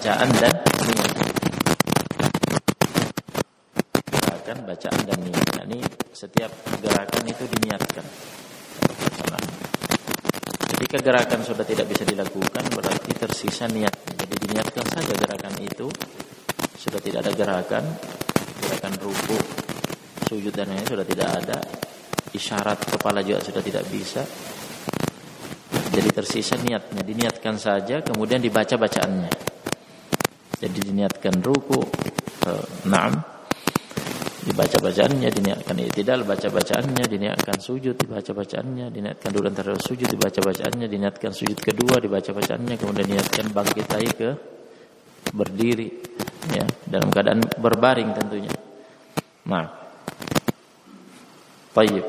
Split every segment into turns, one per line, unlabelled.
bacaan dan niat. Gerakan, bacaan dan niat. Ini setiap gerakan itu diniatkan. Ketika gerakan sudah tidak bisa dilakukan, berarti tersisa niat. Jadi diniatkan saja gerakan itu. Sudah tidak ada gerakan ruku, sujud dan lain sudah tidak ada. Isyarat kepala juga sudah tidak bisa. Jadi tersisa niatnya. Diniatkan saja, kemudian dibaca bacaannya. Jadi diniatkan ruku, dibaca bacaannya, diniatkan i'tidal, baca bacaannya, diniatkan sujud, dibaca bacaannya, diniatkan dulu antara sujud, dibaca bacaannya, diniatkan sujud kedua, dibaca bacaannya, kemudian diniatkan bangkit lagi ke berdiri, ya, dalam keadaan berbaring tentunya. Nah, baik.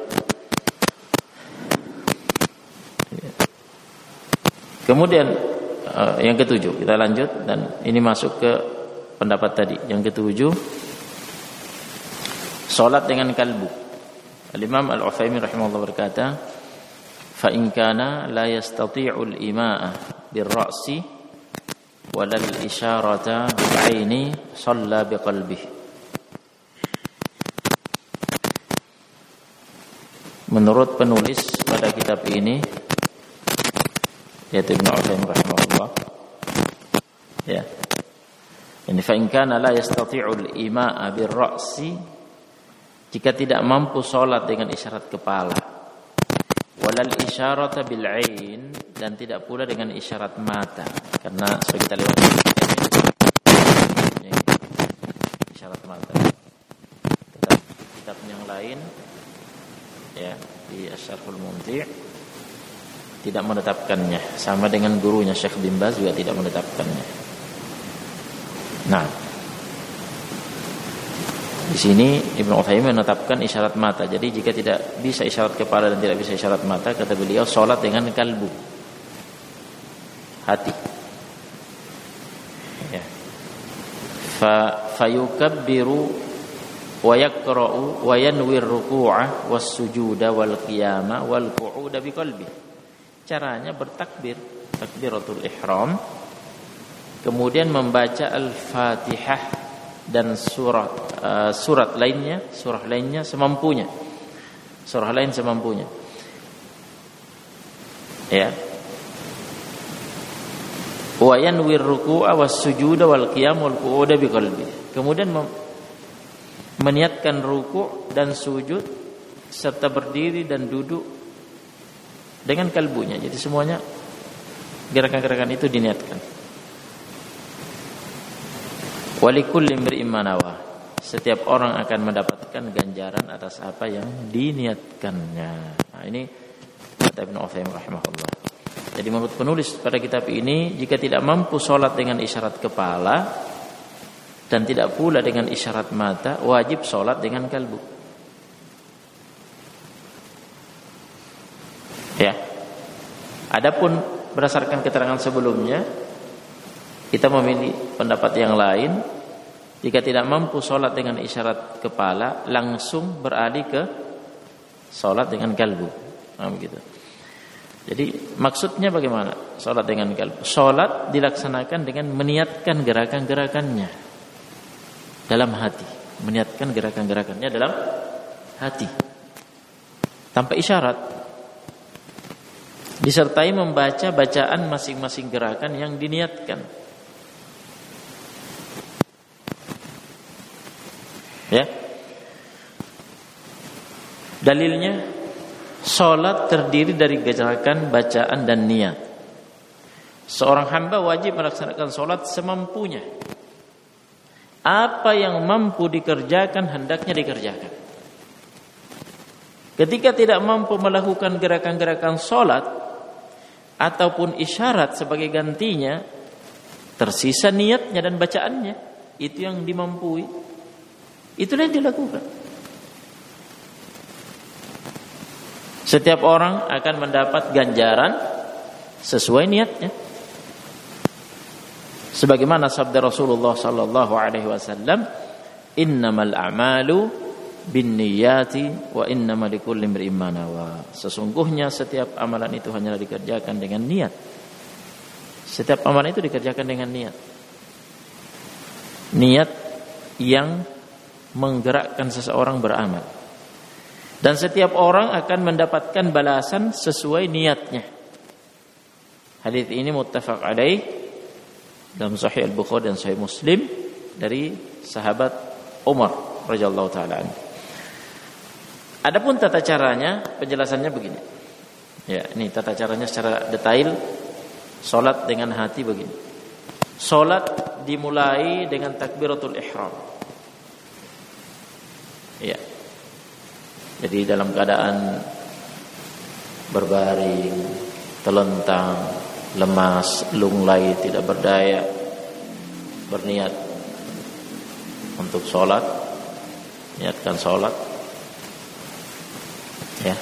Kemudian yang ketujuh, kita lanjut dan ini masuk ke pendapat tadi. Yang ketujuh, salat dengan kalbu. Al-Imam Al-Utsaimin rahimahullah berkata, "Fa in kana la yastati'u al-ima'ah bir-ra'si wa la al-isyarata bil-'aini, shalla biqalbihi." Menurut penulis pada kitab ini, yaitu Ibnu Utsaimin rahimahullah, ya. Ini fa in kana la yastati'u al-ima'a bir-ra'si, jika tidak mampu salat dengan isyarat kepala, walal isyarata bil 'ain, dan tidak pula dengan isyarat mata, karena sebagai kita lewat isyarat mata. Kitab yang lain, ya, di Asy-Syarhul Mumti' tidak menetapkannya, sama dengan gurunya Syekh bin Baz juga tidak menetapkannya. Nah, di sini Ibnu Utsaimin menetapkan isyarat mata. Jadi jika tidak bisa isyarat kepala dan tidak bisa isyarat mata, kata beliau salat dengan kalbu, hati. Ya. Fayukabbiru wa yaqra'u wa yanwi ar-ruku'a was-sujuda wal qiyama wal qu'uda biqalbi. Caranya bertakbir, takbiratul ihram, kemudian membaca Al-Fatihah dan surah lainnya semampunya. Surah lain semampunya. Ya. Wa yanwi ar-ruku'a was-sujuda wal qiyam wal qu'uda biqalbi. Kemudian meniatkan ruku' dan sujud serta berdiri dan duduk dengan kalbunya. Jadi semuanya gerakan-gerakan itu diniatkan. Walikulli imri'in ma nawa. Setiap orang akan mendapatkan ganjaran atas apa yang diniatkannya. Nah, ini kata Ibnu Utsaimin rahimahullah. Jadi menurut penulis pada kitab ini, jika tidak mampu salat dengan isyarat kepala dan tidak pula dengan isyarat mata, wajib salat dengan kalbu. Ya. Adapun berdasarkan keterangan sebelumnya, kita memilih pendapat yang lain. Jika tidak mampu sholat dengan isyarat kepala, langsung beralih ke sholat dengan kalbu. Nah, begitu. Jadi maksudnya bagaimana sholat dengan kalbu? Sholat dilaksanakan dengan meniatkan gerakan-gerakannya dalam hati. Meniatkan gerakan-gerakannya dalam hati, tanpa isyarat, disertai membaca bacaan masing-masing gerakan yang diniatkan. Ya. Dalilnya, salat terdiri dari gerakan, bacaan dan niat. Seorang hamba wajib melaksanakan salat semampunya. Apa yang mampu dikerjakan hendaknya dikerjakan. Ketika tidak mampu melakukan gerakan-gerakan salat ataupun isyarat sebagai gantinya, tersisa niatnya dan bacaannya. Itu yang dimampui, itulah yang dilakukan. Setiap orang akan mendapat ganjaran sesuai niatnya. Sebagaimana sabda Rasulullah sallallahu alaihi wasallam, "Innamal a'malu binniyati wa innamal likulli imri'in ma nawa." Sesungguhnya setiap amalan itu hanyalah dikerjakan dengan niat. Setiap amalan itu dikerjakan dengan niat. niat yang menggerakkan seseorang beramal. Dan setiap orang akan mendapatkan balasan sesuai niatnya. Hadis ini muttafaq alaih dalam Sahih Al-Bukhari dan Sahih Muslim dari sahabat Umar radhiyallahu taala anhu. Adapun tata caranya, penjelasannya begini. Ya, ini tata caranya secara detail. Salat dengan hati begini. Salat dimulai dengan takbiratul ihram. Ya. Jadi dalam keadaan berbaring, telentang, lemas, lunglai, tidak berdaya, berniat untuk sholat, niatkan sholat, ya.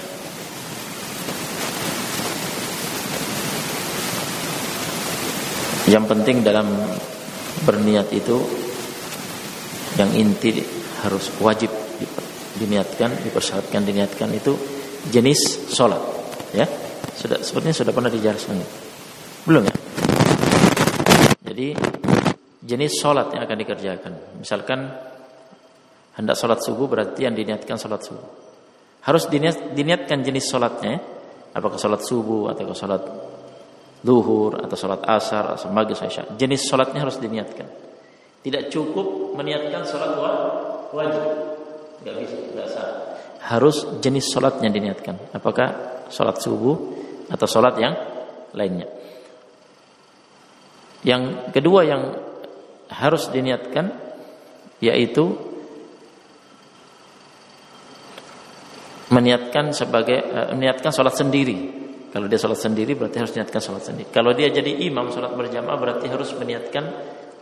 Yang penting dalam berniat itu, yang inti harus wajib diniatkan, dipersyaratkan diniatkan itu jenis sholat, ya. Sepertinya sudah pernah dijelaskan, belum ya? Jadi jenis sholat yang akan dikerjakan. Misalkan hendak sholat subuh, berarti yang diniatkan sholat subuh. Harus diniatkan jenis sholatnya, apakah sholat subuh atau sholat zuhur atau sholat asar atau maghrib isya. Jenis sholatnya harus diniatkan. Tidak cukup meniatkan sholat wajib, nggak bisa, nggak sah. Harus jenis sholatnya diniatkan. Apakah sholat subuh atau sholat yang lainnya. Yang kedua yang harus diniatkan yaitu meniatkan sholat sendiri. Kalau dia sholat sendiri berarti harus niatkan sholat sendiri. Kalau dia jadi imam sholat berjamaah berarti harus meniatkan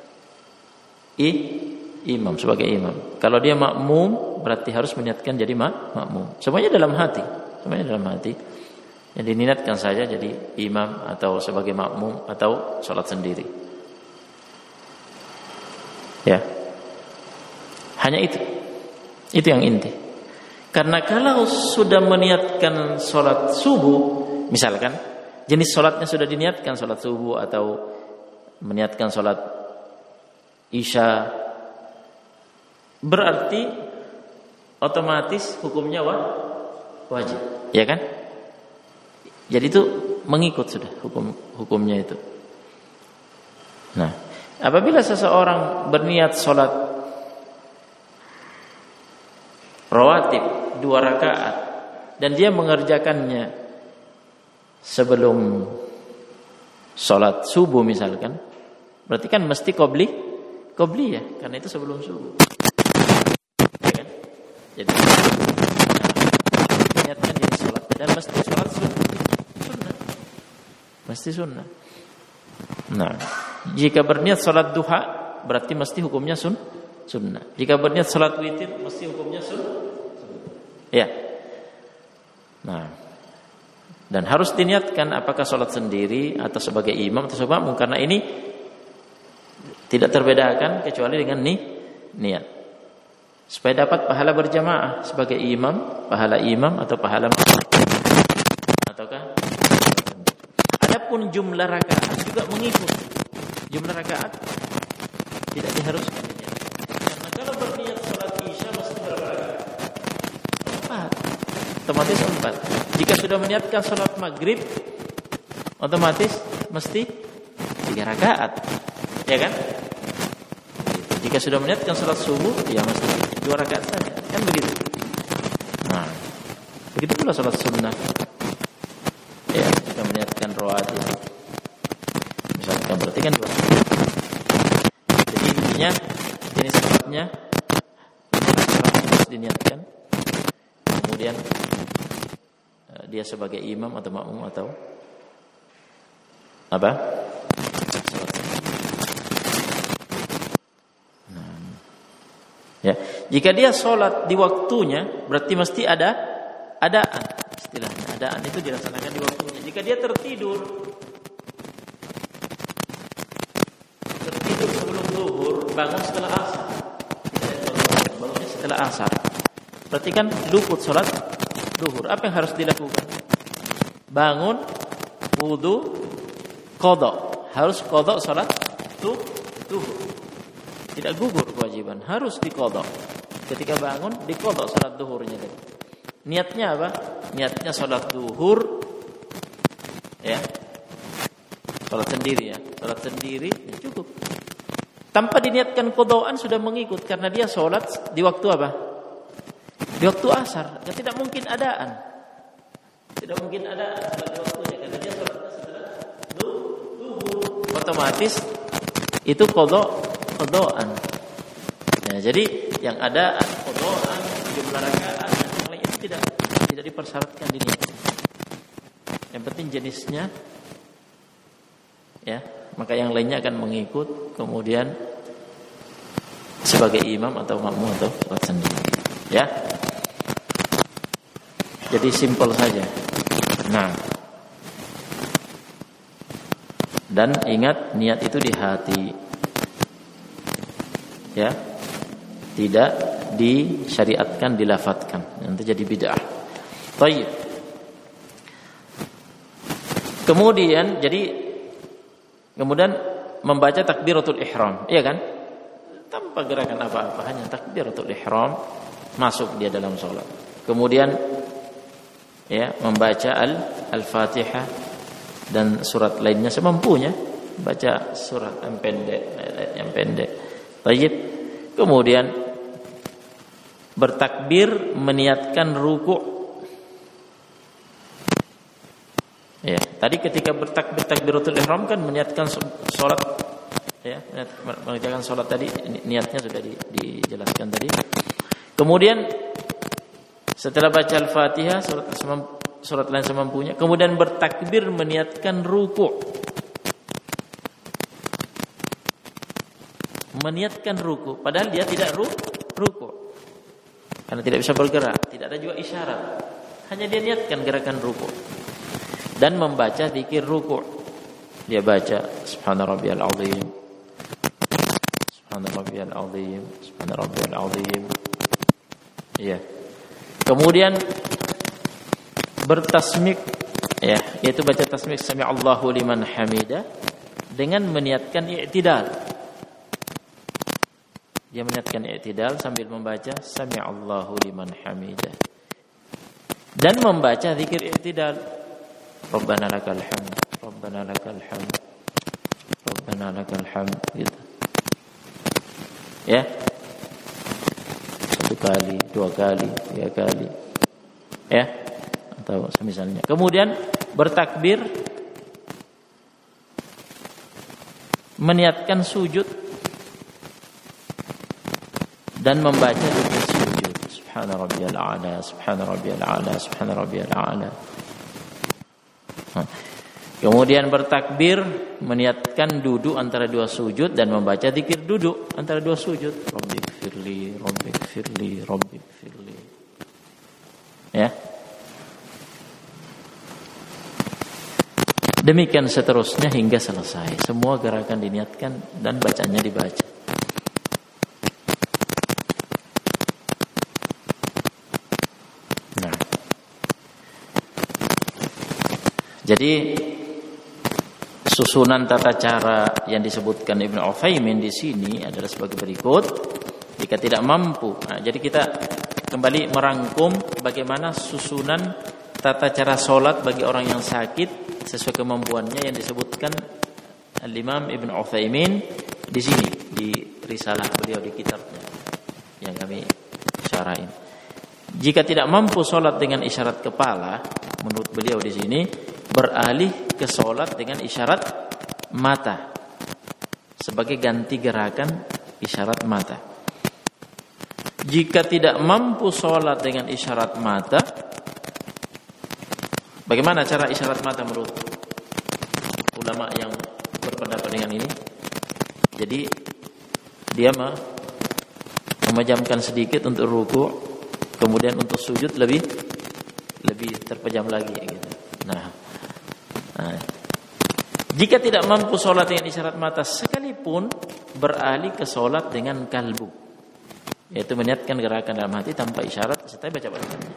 imam sebagai imam. Kalau dia makmum berarti harus meniatkan jadi makmum. Semuanya dalam hati. Yang diniatkan saja jadi imam atau sebagai makmum atau sholat sendiri. Ya. Hanya itu. Itu yang inti. Karena kalau sudah meniatkan sholat subuh, misalkan jenis sholatnya sudah diniatkan sholat subuh atau meniatkan sholat isya, berarti otomatis hukumnya wajib, ya kan? Jadi itu mengikut sudah hukumnya itu. Nah, apabila seseorang berniat sholat rawatib 2 rakaat dan dia mengerjakannya sebelum sholat subuh misalkan, berarti kan mesti qobli ya, karena itu sebelum subuh, ya kan? Jadi niatkan jadi sholat dan mesti sholat sunnah. Nah, jika berniat sholat duha berarti mesti hukumnya sunnah. Jika berniat sholat witir mesti hukumnya sunnah. Ya. Nah, dan harus diniatkan apakah sholat sendiri atau sebagai imam atau sebagai makmum, karena ini tidak terbedakan kecuali dengan niat. Supaya dapat pahala berjamaah sebagai imam, pahala imam atau pahala makmum. Ataukah? Adapun jumlah rakaat juga mengikut. Jumlah rakaat tidak diharuskan. Karena kalau berniat sholat isya mesti berapa rakaat? 4. Otomatis 4. Jika sudah meniatkan sholat maghrib, otomatis mesti 3 rakaat, ya kan? Jika sudah meniatkan sholat subuh, ya mesti 2 rakaat saja, kan begitu? Nah, begitu pula sholat sunnah. Ya, jika meniatkan rawatib, misalkan berarti kan 2 rakaat. Jadi intinya jenis sholatnya harus diniatkan. Kemudian dia sebagai imam atau makmum atau apa? Ya, jika dia sholat di waktunya berarti mesti ada adaan, istilahnya adaan itu dilaksanakan di waktunya. Jika dia tertidur sebelum zuhur, bangun setelah asar, bangunnya setelah asar, berarti kan luput sholat zuhur. Apa yang harus dilakukan? Bangun, wudu, qadha. Harus qadha sholat zuhur. tidak gugur kewajiban, harus diqadha. Ketika bangun diqadha salat zuhurnya tadi. Niatnya apa? Niatnya salat zuhur ya. Salat sendiri ya. Salat sendiri ya cukup. Tanpa diniatkan qadhaan sudah mengikut karena dia salat di waktu apa? Di waktu asar. Ya, tidak mungkin adaan. Tidak mungkin adaan salat di waktunya karena dia salatnya setelah zuhur. Otomatis itu qadhaan. Ya, jadi yang ada qadhaan, jumlah rakaat yang lain itu tidak dipersyaratkan diniatkan. Yang penting jenisnya ya, maka yang lainnya akan mengikut kemudian sebagai imam atau makmum atau salat sendiri. Ya. Jadi simpel saja. Nah. Dan ingat niat itu di hati. Ya. Tidak disyariatkan, dilafadzkan. Nanti jadi bid'ah. Baik. Kemudian membaca takbiratul ihram, iya kan? Tanpa gerakan apa-apa, hanya takbiratul ihram masuk dia dalam salat. Kemudian ya, membaca al-Fatihah dan surat lainnya semampunya, baca surat yang pendek. Baik. Kemudian bertakbir meniatkan ruku'. Ya, tadi ketika takbiratul ihram kan meniatkan salat ya, meniatkan salat tadi, niatnya sudah dijelaskan tadi. Kemudian setelah baca Al-Fatihah surat lain semampunya, kemudian bertakbir meniatkan ruku'. Meniatkan ruku', padahal dia tidak ruku'. Karena tidak bisa bergerak, tidak ada juga isyarat. Hanya dia niatkan gerakan ruku'. Dan membaca zikir ruku'. Dia baca subhana rabbiyal azim. Subhana rabbiyal azim, subhana rabbiyal azim. Iya. Kemudian bertasmik ya, yaitu baca tasmik sami Allahu liman hamidah dengan meniatkan i'tidal. Dia meniatkan i'tidal sambil membaca sami Allahu liman hamidah. Dan membaca zikir i'tidal. Rabbana lakal hamd, Rabbana lakal hamd, Rabbana lakal hamd, gitu. Ya. 1 kali, 2 kali, 3 kali. Ya. Atau semisalnya. Kemudian bertakbir meniatkan sujud dan membaca zikir sujud. Subhana rabbiyal a'la, subhana rabbiyal a'la, subhana rabbiyal a'la. Kemudian bertakbir meniatkan duduk antara 2 sujud dan membaca zikir duduk antara 2 sujud. Rabbighfirli, Rabbighfirli, Rabbighfirli. Ya. Demikian seterusnya hingga selesai. Semua gerakan diniatkan dan bacanya dibaca. Nah. Jadi susunan tata cara yang disebutkan Ibnu Utsaimin di sini adalah sebagai berikut. Jika tidak mampu, nah, jadi kita kembali merangkum bagaimana susunan tata cara sholat bagi orang yang sakit sesuai kemampuannya yang disebutkan Al-Imam Ibnu Utsaimin di sini di risalah beliau di kitabnya yang kami syarahin. Jika tidak mampu sholat dengan isyarat kepala, menurut beliau di sini beralih ke sholat dengan isyarat mata sebagai ganti gerakan isyarat mata. Jika tidak mampu sholat dengan isyarat mata, bagaimana cara isyarat mata menurut ulama yang berpendapat dengan ini? Jadi dia memejamkan sedikit untuk ruku', kemudian untuk sujud lebih terpejam lagi gitu. Nah, jika tidak mampu sholat dengan isyarat mata sekalipun, beralih ke sholat dengan kalbu, yaitu meniatkan gerakan dalam hati tanpa isyarat serta baca bacaan.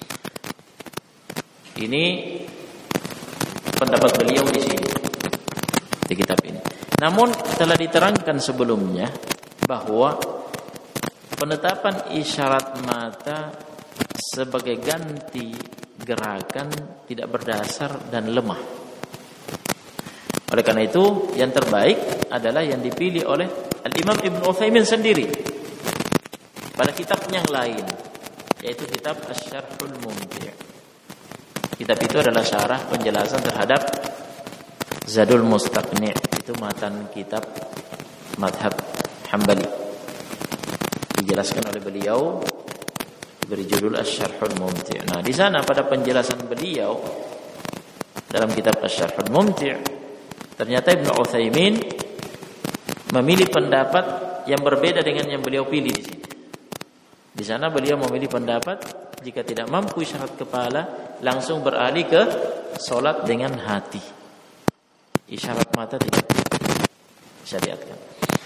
Ini pendapat beliau di sini di kitab ini. Namun telah diterangkan sebelumnya bahwa penetapan isyarat mata sebagai ganti gerakan tidak berdasar dan lemah. Oleh karena itu, yang terbaik adalah yang dipilih oleh Al-Imam Ibn Utsaimin sendiri pada kitab yang lain, yaitu kitab Asy-Syarhul Mumti'. Kitab itu adalah syarah penjelasan terhadap Zadul Mustaqni', itu matan kitab madhab Hambali. Dijelaskan oleh beliau, beri judul Asy-Syarhul Mumti'. Nah, di sana pada penjelasan beliau dalam kitab Asy-Syarhul Mumti', ternyata Ibnu Utsaimin memilih pendapat yang berbeda dengan yang beliau pilih di sini. Di sana beliau memilih pendapat jika tidak mampu isyarat kepala langsung beralih ke salat dengan hati. Isyarat mata tidak syariatkan.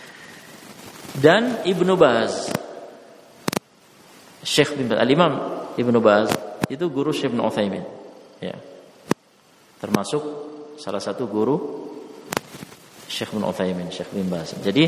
Dan Ibnu Baz, Syekh bin Baz, Al-Imam Ibnu Baz itu guru Syekh Ibnu Utsaimin, ya. Termasuk salah satu guru Syekh bin Utsaimin, Syekh bin Baz. Jadi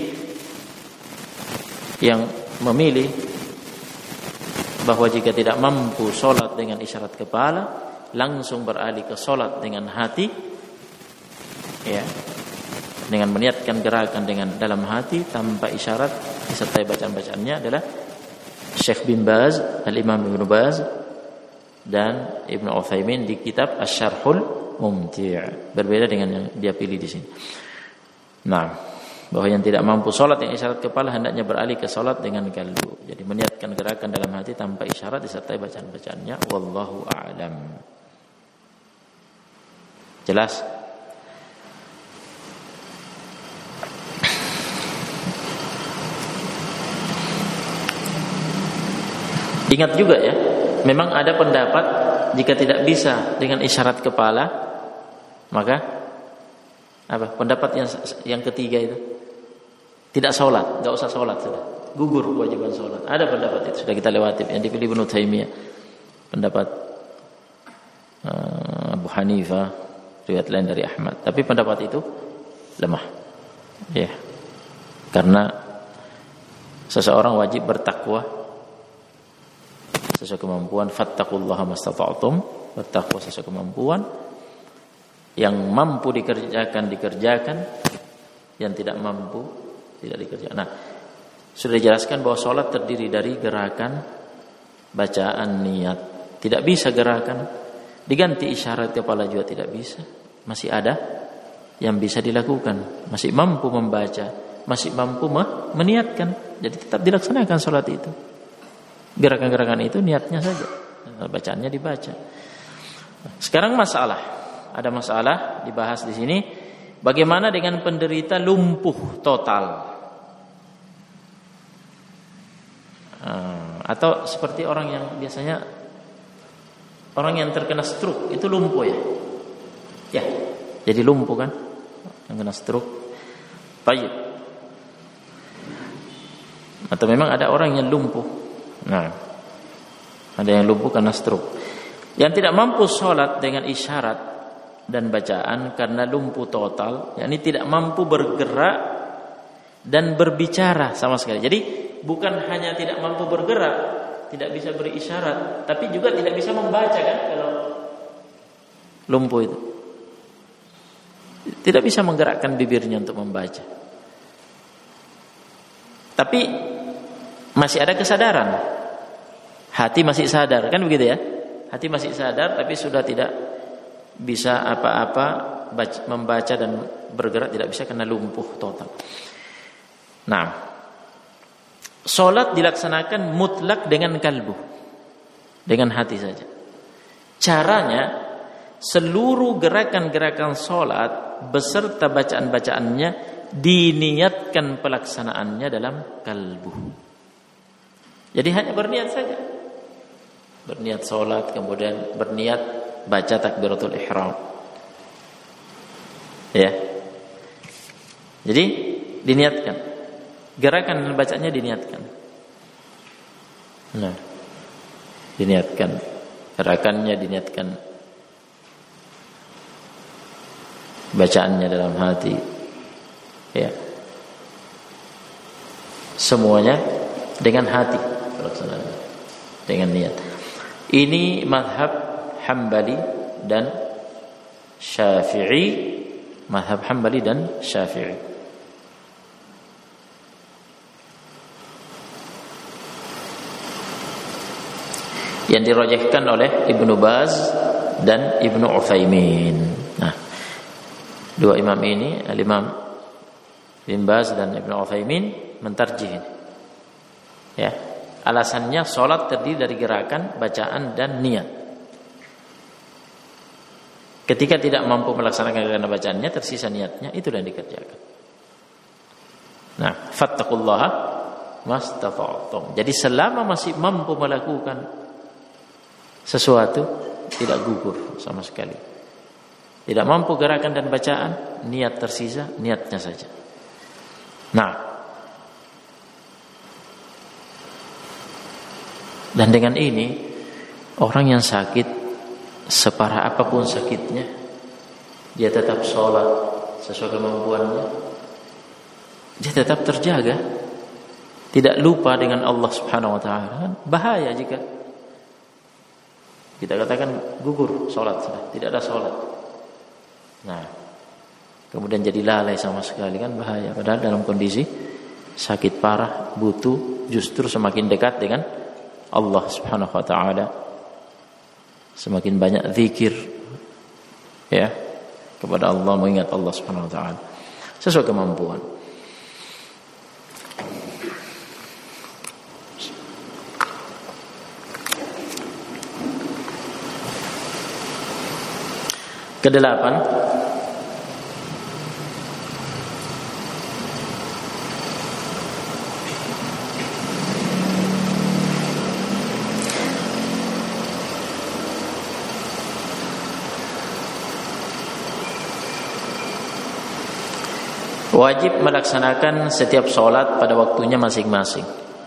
yang memilih bahwa jika tidak mampu sholat dengan isyarat kepala langsung beralih ke sholat dengan hati, ya, dengan meniatkan gerakan dengan dalam hati tanpa isyarat disertai bacaan-bacaannya adalah Syekh bin Baz, Al-Imam Ibnu Baz dan Ibnu Utsaimin di kitab Asy-Syarhul Mumti'. Berbeda dengan yang dia pilih di sini. Nah, bahwa yang tidak mampu sholat yang isyarat kepala hendaknya beralih ke sholat dengan kalbu. Jadi meniatkan gerakan dalam hati tanpa isyarat disertai bacaan-bacaannya. Wallahu a'lam. Jelas? Ingat juga ya, memang ada pendapat jika tidak bisa dengan isyarat kepala, maka apa? Pendapat yang ketiga itu tidak sholat, nggak usah sholat sudah, gugur kewajiban sholat. Ada pendapat itu sudah kita lewati, yang dipilih Ibnu Taimiyah, pendapat Abu Hanifah, riwayat lain dari Ahmad. Tapi pendapat itu lemah, ya, karena seseorang wajib bertakwa sesuai kemampuan. Fattaqullaha mastata'tum, bertakwa sesuai kemampuan. Yang mampu dikerjakan, yang tidak mampu tidak dikerjakan. Nah, sudah dijelaskan bahwa sholat terdiri dari gerakan, bacaan, niat. Tidak bisa gerakan diganti isyarat kepala juga tidak bisa. Masih ada yang bisa dilakukan. Masih mampu membaca, masih mampu meniatkan. Jadi tetap dilaksanakan sholat itu. Gerakan-gerakan itu niatnya saja, bacaannya dibaca. Sekarang ada masalah dibahas di sini. Bagaimana dengan penderita lumpuh total? Atau seperti orang yang biasanya orang yang terkena stroke itu lumpuh ya? Ya, jadi lumpuh kan? Yang kena stroke. Baik. Atau memang ada orang yang lumpuh. Nah, ada yang lumpuh karena stroke. Yang tidak mampu sholat dengan isyarat dan bacaan karena lumpuh total, yakni tidak mampu bergerak dan berbicara sama sekali. Jadi bukan hanya tidak mampu bergerak, tidak bisa berisyarat, tapi juga tidak bisa membaca kan kalau lumpuh itu. Tidak bisa menggerakkan bibirnya untuk membaca. Tapi masih ada kesadaran. Hati masih sadar, kan begitu ya? Hati masih sadar tapi sudah tidak bisa apa-apa membaca dan bergerak, tidak bisa karena lumpuh total. Nah, sholat dilaksanakan mutlak dengan kalbu, dengan hati saja. Caranya, seluruh gerakan-gerakan sholat beserta bacaan-bacaannya diniatkan pelaksanaannya dalam kalbu. Jadi hanya berniat saja. Berniat sholat, kemudian berniat baca takbiratul ihram. Ya. Jadi diniatkan. Gerakan dan bacanya diniatkan. Nah, diniatkan. Gerakannya diniatkan. Bacaannya dalam hati. Ya. semuanya dengan hati, dengan niat. Ini mazhab Hambali dan Syafi'i, mazhab Hambali dan Syafi'i. Yang dirajihkan oleh Ibnu Baz dan Ibnu Utsaimin. Nah, dua imam ini, Al-Imam Ibn Baz dan Ibnu Utsaimin mentarjih. Ya, alasannya salat terdiri dari gerakan, bacaan dan niat. Ketika tidak mampu melaksanakan gerakan bacaannya, tersisa niatnya, itu yang dikerjakan. Nah, fattaqullaha mastata'tum. Jadi selama masih mampu melakukan sesuatu, tidak gugur sama sekali. Tidak mampu gerakan dan bacaan, niat tersisa, niatnya saja. Nah, dan dengan ini orang yang sakit, separah apapun sakitnya, dia tetap sholat sesuai kemampuannya, dia tetap terjaga, tidak lupa dengan Allah Subhanahu Wa Taala. Bahaya jika kita katakan gugur sholat, sudah tidak ada sholat. Nah, kemudian jadi lalai sama sekali, kan bahaya. Padahal dalam kondisi sakit parah, butuh, justru semakin dekat dengan Allah Subhanahu Wa Taala, semakin banyak zikir, ya, kepada Allah, mengingat Allah Subhanahu Wa Taala sesuai kemampuan. Kedelapan, wajib melaksanakan setiap sholat pada waktunya masing-masing.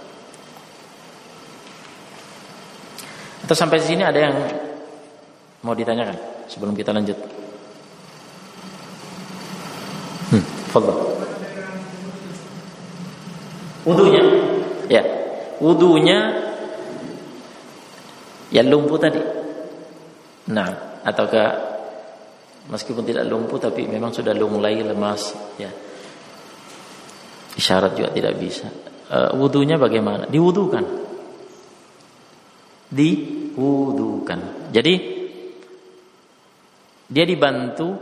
Atau sampai sini ada yang mau ditanyakan sebelum kita lanjut? Fadhal. Wudunya, ya, wudunya yang lumpuh tadi. Nah, ataukah meskipun tidak lumpuh tapi memang sudah mulai lemas, ya, isyarat juga tidak bisa. Wudunya bagaimana? Diwudukan. Jadi dia dibantu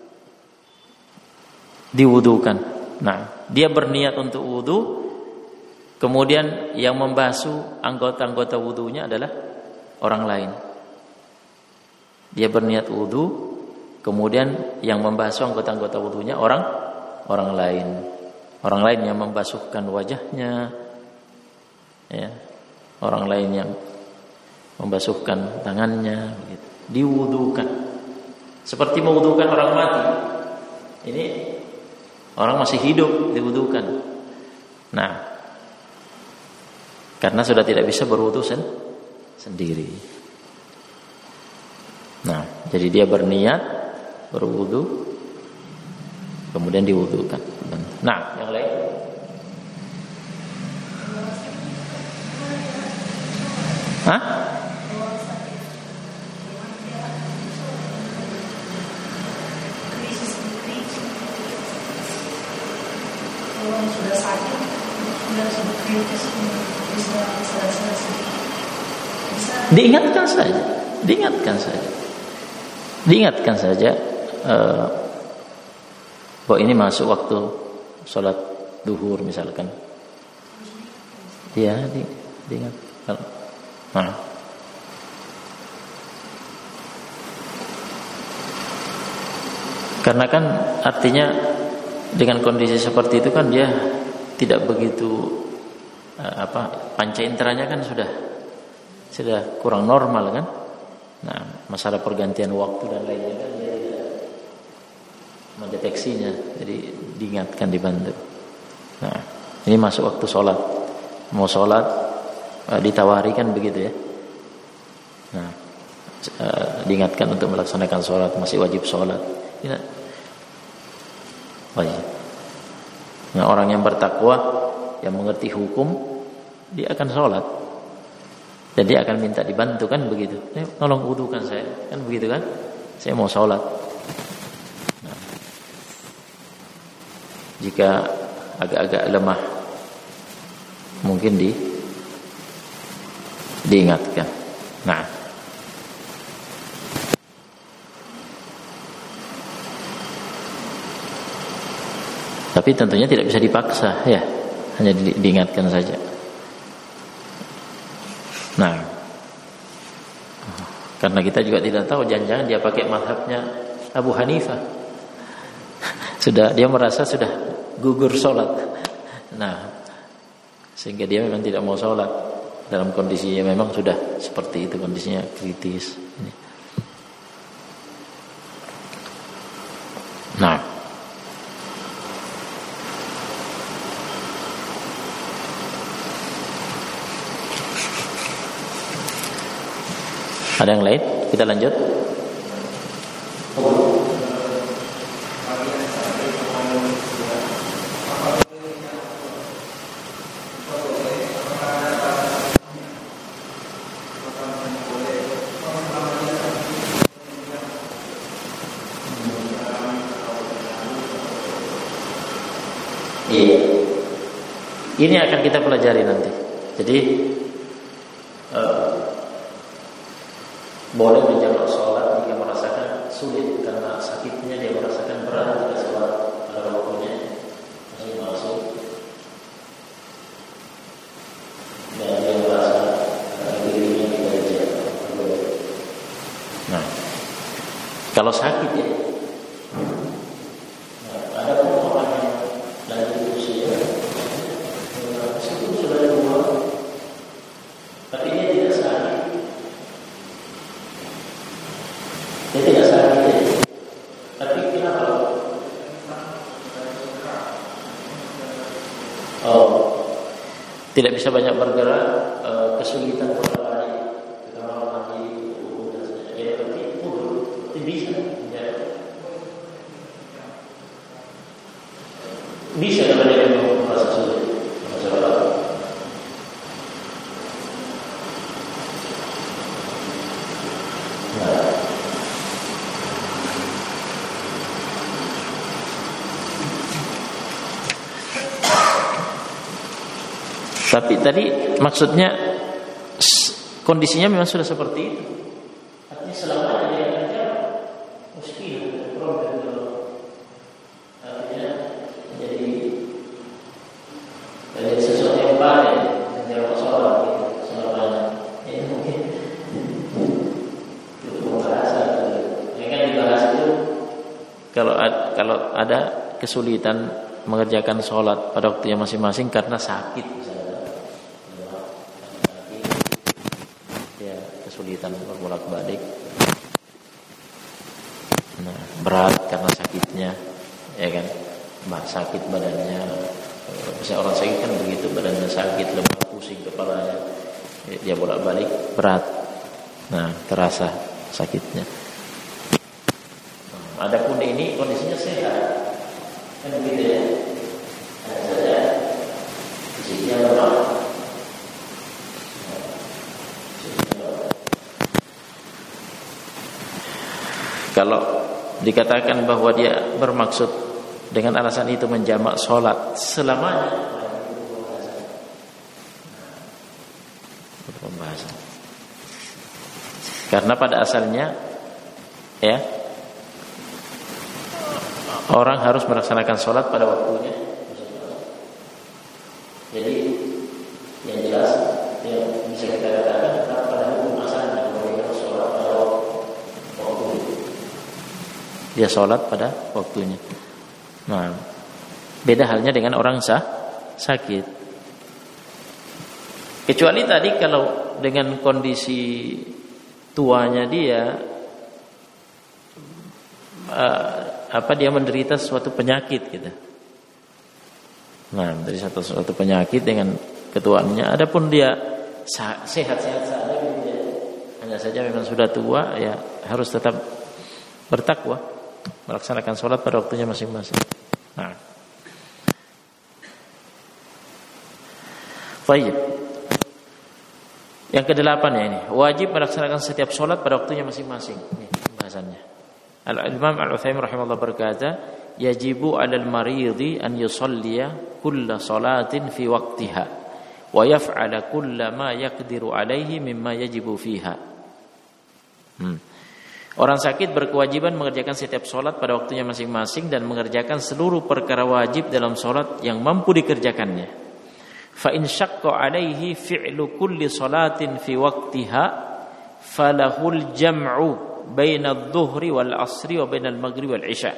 diwudukan. Nah, dia berniat untuk wudu, kemudian yang membasuh anggota-anggota wudunya adalah orang lain. Dia berniat wudu, kemudian yang membasuh anggota-anggota wudunya orang lain. Orang lain yang membasuhkan wajahnya, ya. Orang lain yang membasuhkan tangannya, begitu. Diwudukan. Seperti mewudukan orang mati. Ini orang masih hidup, diwudukan. Nah, karena sudah tidak bisa berwudu sendiri. Nah, jadi dia berniat berwudu, kemudian diwudukan. Nah, yang lain? Hah?
Sudah sakit, sudah kritis,
diingatkan saja bahwa ini masuk waktu sholat duhur misalkan, ya, diingatkan. Nah, karena kan artinya dengan kondisi seperti itu kan dia tidak begitu panca inderanya kan sudah kurang normal kan. Nah, masalah pergantian waktu dan lainnya kan dia tidak mendeteksinya, jadi diingatkan, dibantu. Nah, ini masuk waktu sholat, mau sholat ditawari kan begitu ya. Nah, diingatkan untuk melaksanakan sholat, masih wajib sholat. Wajib. Nah, orang yang bertakwa yang mengerti hukum, dia akan sholat. Dan dia akan minta dibantu, kan begitu. Tolong wudukan saya, kan begitu kan? Saya mau sholat. Nah, jika agak-agak lemah, mungkin diingatkan. Nah, tapi tentunya tidak bisa dipaksa, ya, hanya diingatkan saja. Nah, karena kita juga tidak tahu, jangan-jangan dia pakai mazhabnya Abu Hanifah. Dia merasa sudah gugur sholat. Nah, sehingga dia memang tidak mau sholat dalam kondisinya memang sudah seperti itu, kondisinya kritis. Nah, ada yang lain? Kita lanjut. Iya. Ini akan kita pelajari nanti. Jadi boleh menjamak sholat jika merasakan sulit karena sakitnya, dia merasakan berat jika sholat pada waktunya masih masuk, dan dia merasa dirinya tidak. Nah, kalau sakit ya, ada pun orang yang lanjut usia, meskipun sudah tua, tapi dia tidak sakit. Dia tidak sakit ya. Tapi kenapa? Tidak bisa banyak bergerak, kesulitan berlari, ke kamar mandi, dan sebagainya. Ya, tapi itu bisa. Ya. Bisa kalau dia merasa sulit. Tapi tadi maksudnya kondisinya memang sudah seperti itu. Artinya selamanya dia akan jawab. Muskil, problem kalau artinya jadi sesuatu yang baik menjawab sholat gitu, selamanya. Ini mungkin itu pembahasan. Ini kan dibahas itu kalau ada kesulitan mengerjakan sholat pada waktunya masing-masing karena sakit. Kesulitan berbolak-balik, nah, berat karena sakitnya, ya kan, sakit badannya. Bisa orang sakit kan begitu, badannya sakit, lemah, pusing kepalanya, dia bolak-balik, berat, nah terasa sakitnya. Adapun ini kondisinya sehat, kan begitu ya, hanya saja fisiknya lemah. Kalau dikatakan bahwa dia bermaksud dengan alasan itu menjamak sholat selamanya, pembahasan. Karena pada asalnya, ya, orang harus melaksanakan sholat pada waktunya. Jadi yang jelas yang bisa kita katakan pada hukum asalnya bahwa dia sholat pada waktu. Dia sholat pada waktunya. Nah, beda halnya dengan orang sakit. Kecuali tadi kalau dengan kondisi tuanya dia, dia menderita suatu penyakit gitu. Nah, dari suatu penyakit dengan ketuaannya. Adapun dia sehat-sehat saja gitu ya. Hanya saja memang sudah tua, ya harus tetap bertakwa, melaksanakan sholat pada waktunya masing-masing. Nah, Baik. Yang kedelapan ya ini, wajib melaksanakan setiap sholat pada waktunya masing-masing. Ini pembahasannya. Al-Imam Al-Utsaimin rahimahullah berkata, yajibu 'alal maridi an yusalliya kulla salatin fi waqtiha wa yaf'ala kulla ma yaqdiru 'alaihi mimma yajibu fiha. Orang sakit berkewajiban mengerjakan setiap sholat pada waktunya masing-masing dan mengerjakan seluruh perkara wajib dalam sholat yang mampu dikerjakannya. Fa in syaqqa 'alaihi fi'lu kulli salatin fi waqtiha falahul jam'u baina adh-dhuhri wal 'ashri wa baina al-maghrib wal 'isya.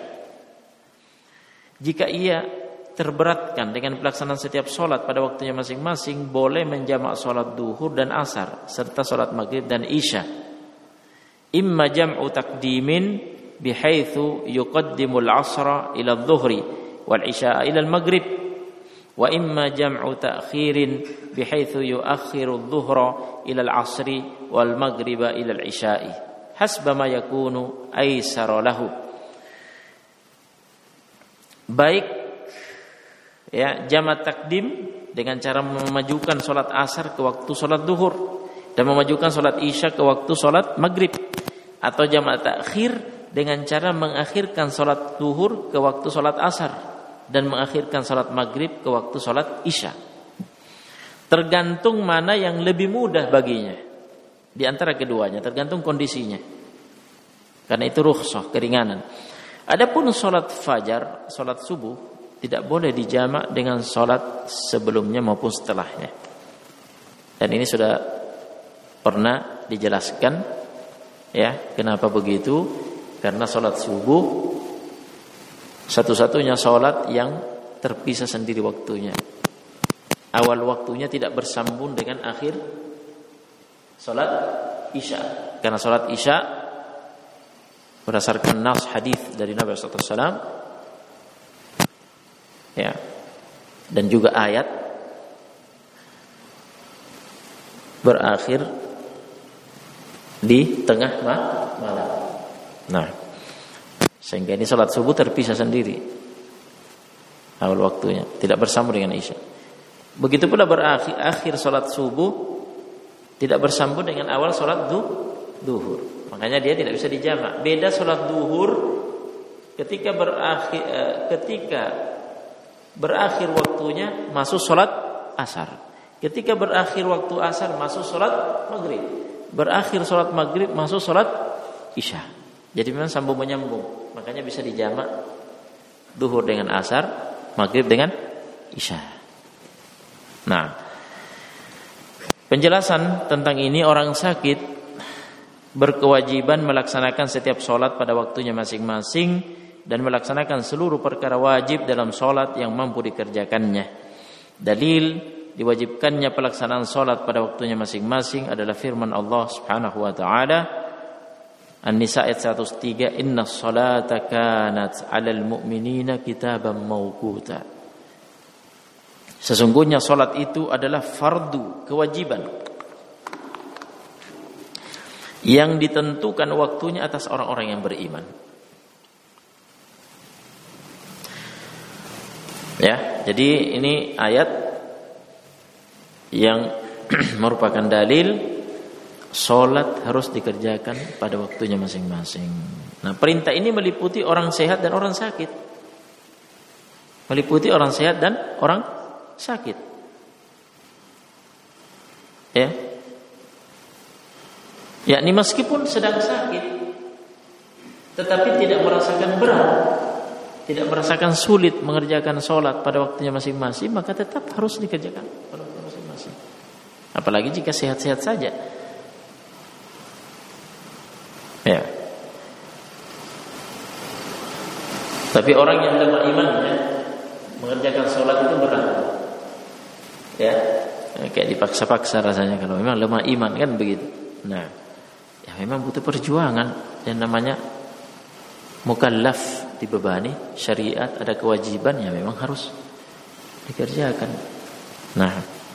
Jika ia terberatkan dengan pelaksanaan setiap sholat pada waktunya masing-masing, boleh menjamak sholat duhur dan asar serta sholat maghrib dan isya. Imma jam'u taqdimin bihaitsu yuqaddimu al-'ashra ila adh-dhuhri wal 'isya ila al-maghrib, wa imma jam'u ta'khirin bihaitsu yu'akhiru adh-dhuhra ila al-'ashri wal maghriba ila al-'isya'i hasba ma yakunu aysara lahu. Baik ya, jamak takdim dengan cara memajukan salat asar ke waktu salat duhur dan memajukan salat isya ke waktu salat maghrib, atau jamak takhir dengan cara mengakhirkan salat duhur ke waktu salat asar dan mengakhirkan salat maghrib ke waktu salat isya. Tergantung mana yang lebih mudah baginya di antara keduanya, tergantung kondisinya. Karena itu rukhsah, keringanan. Adapun salat fajar, salat subuh tidak boleh dijamak dengan salat sebelumnya maupun setelahnya. Dan ini sudah pernah dijelaskan ya, kenapa begitu? Karena salat subuh satu-satunya salat yang terpisah sendiri waktunya. Awal waktunya tidak bersambung dengan akhir salat isya. Karena salat isya berdasarkan nas hadis dari Nabi sallallahu alaihi wasallam ya, dan juga ayat berakhir di tengah malam. Nah, sehingga ini salat subuh terpisah sendiri awal waktunya, tidak bersambung dengan isya. Begitu pula akhir salat subuh tidak bersambung dengan awal salat duhur. Makanya dia tidak bisa dijamak. Beda salat duhur ketika berakhir waktunya masuk salat asar. Ketika berakhir waktu asar masuk salat maghrib. Berakhir salat maghrib masuk salat isya. Jadi memang sambung menyambung. Makanya bisa dijamak duhur dengan asar, maghrib dengan isya. Nah, penjelasan tentang ini, orang sakit berkewajiban melaksanakan setiap sholat pada waktunya masing-masing dan melaksanakan seluruh perkara wajib dalam sholat yang mampu dikerjakannya. Dalil diwajibkannya pelaksanaan sholat pada waktunya masing-masing adalah firman Allah Subhanahu wa taala, An-Nisa ayat 103, innas salata kanat 'alal mu'minina kitaban mawquta. Sesungguhnya salat itu adalah fardu, kewajiban yang ditentukan waktunya atas orang-orang yang beriman. Ya, jadi ini ayat yang merupakan dalil salat harus dikerjakan pada waktunya masing-masing. Nah, perintah ini meliputi orang sehat dan orang sakit. Meliputi orang sehat dan orang sakit. Ya. Yakni meskipun sedang sakit tetapi tidak merasakan berat, tidak merasakan sulit mengerjakan sholat pada waktunya masing-masing, maka tetap harus dikerjakan pada waktu masing-masing. Apalagi jika sehat-sehat saja. Ya. Tapi orang yang lemah imannya mengerjakan sholat itu berat. Ya, kayak dipaksa-paksa rasanya kalau memang lemah iman kan begitu. Nah, ya memang butuh perjuangan. Yang namanya mukallaf, dibebani syariat, ada kewajiban, ya memang harus dikerjakan. Nah,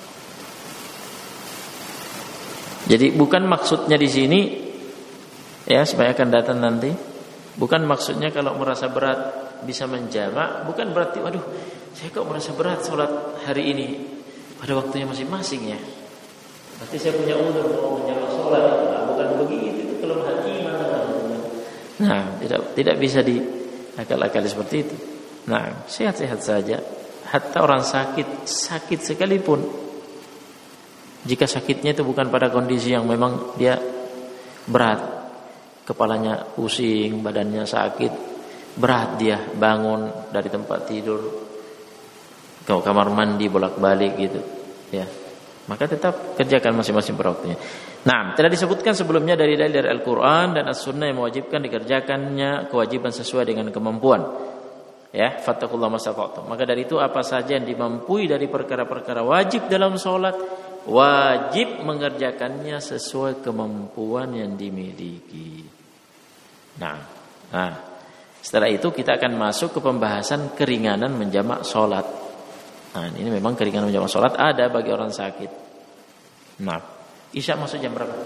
jadi bukan maksudnya di sini, ya supaya akan datang nanti, bukan maksudnya kalau merasa berat bisa menjamak, bukan berarti waduh saya kok merasa berat sholat hari ini, pada waktunya masing-masing ya. Berarti saya punya udzur mau menjamak sholat. Nah, bukan begitu, itu kelemahan iman. Nah, tidak bisa diakal-akali seperti itu. Nah, sehat-sehat saja. Hatta orang sakit sekalipun, jika sakitnya itu bukan pada kondisi yang memang dia berat, kepalanya pusing, badannya sakit, berat dia bangun dari tempat tidur ke kamar mandi bolak-balik gitu, ya, maka tetap kerjakan masing-masing pada waktunya. Nah, telah disebutkan sebelumnya dari Al-Quran dan As-Sunnah yang mewajibkan dikerjakannya kewajiban sesuai dengan kemampuan. Ya, fattaqullaha mastata'tum. Maka dari itu apa saja yang dimampui dari perkara-perkara wajib dalam sholat, wajib mengerjakannya sesuai kemampuan yang dimiliki. Nah, setelah itu kita akan masuk ke pembahasan keringanan menjamak sholat. Nah, ini memang keringanan menjamak sholat ada bagi orang sakit. Nah, Isya masuk jam berapa?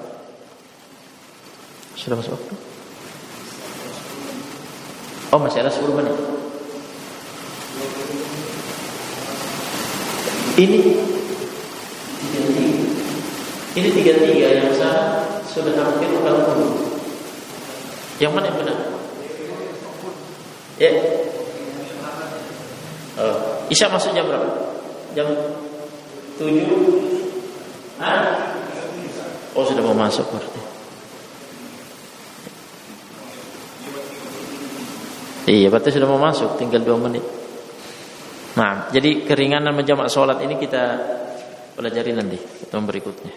Sudah masuk waktu? Oh, masih ada 10 menit. Ini 33 yang salah sudah hampir 40. Yang mana yang benar? Ya. Isya masuk jam berapa? Jam 7. Oh, sudah mau masuk berarti. Iya, berarti sudah mau masuk, tinggal 2 menit. Nah, jadi keringanan menjamak sholat ini kita pelajari nanti ketemu berikutnya.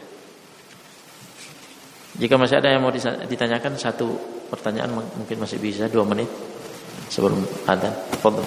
Jika masih ada yang mau ditanyakan, satu pertanyaan mungkin masih bisa 2 menit sebelum adzan. Fadhil.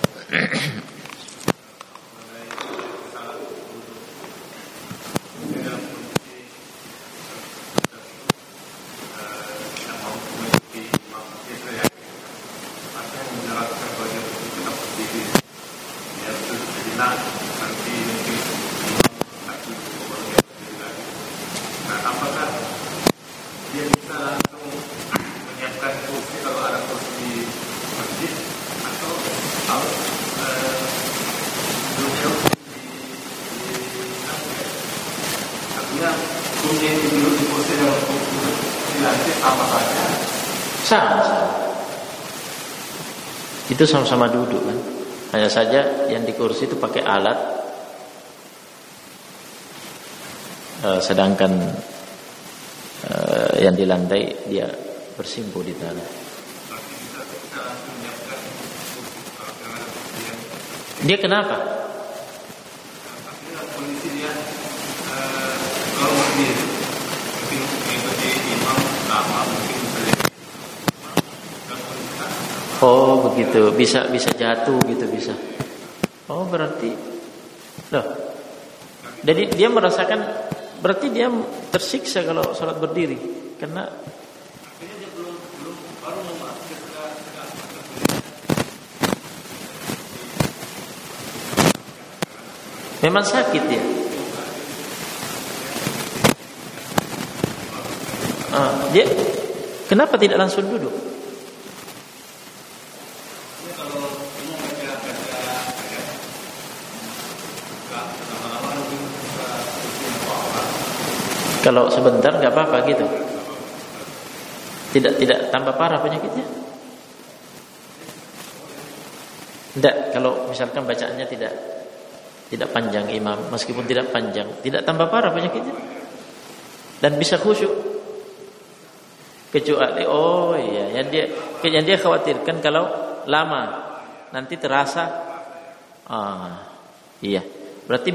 Itu sama-sama duduk kan. Hanya saja yang di kursi itu pakai alat, sedangkan yang di lantai dia bersimpuh di tanah. Dia kenapa?
Kondisi dia kalau berdiri mungkin mengikuti imam lama, mungkin misalnya.
Oh begitu, bisa jatuh gitu bisa. Oh berarti, loh. Jadi dia merasakan, berarti dia tersiksa kalau sholat berdiri, karena
dia belum baru memasuki
memang sakit dia. Dia kenapa tidak langsung duduk? Kalau sebentar nggak apa-apa gitu. Tidak tambah parah penyakitnya. Tidak, kalau misalkan bacaannya tidak panjang imam, meskipun tidak panjang, tidak tambah parah penyakitnya. Dan bisa khusyuk. Kecuali yang dia khawatirkan kalau lama nanti terasa. Iya. Berarti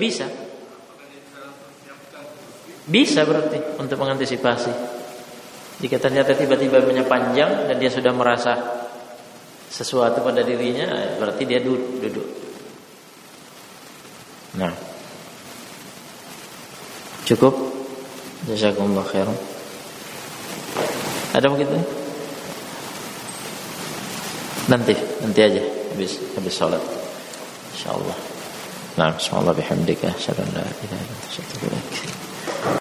bisa berarti untuk mengantisipasi. Jika ternyata tiba-tiba panjang dan dia sudah merasa sesuatu pada dirinya, berarti dia duduk. Nah, cukup. Jazakumullah khairan. Ada begitu? Nanti aja habis salat. Insyaallah. Nah, subhanallah bihamdika, asyhadu an la ilaha illa anta, astaghfiruka wa atubu ilaik.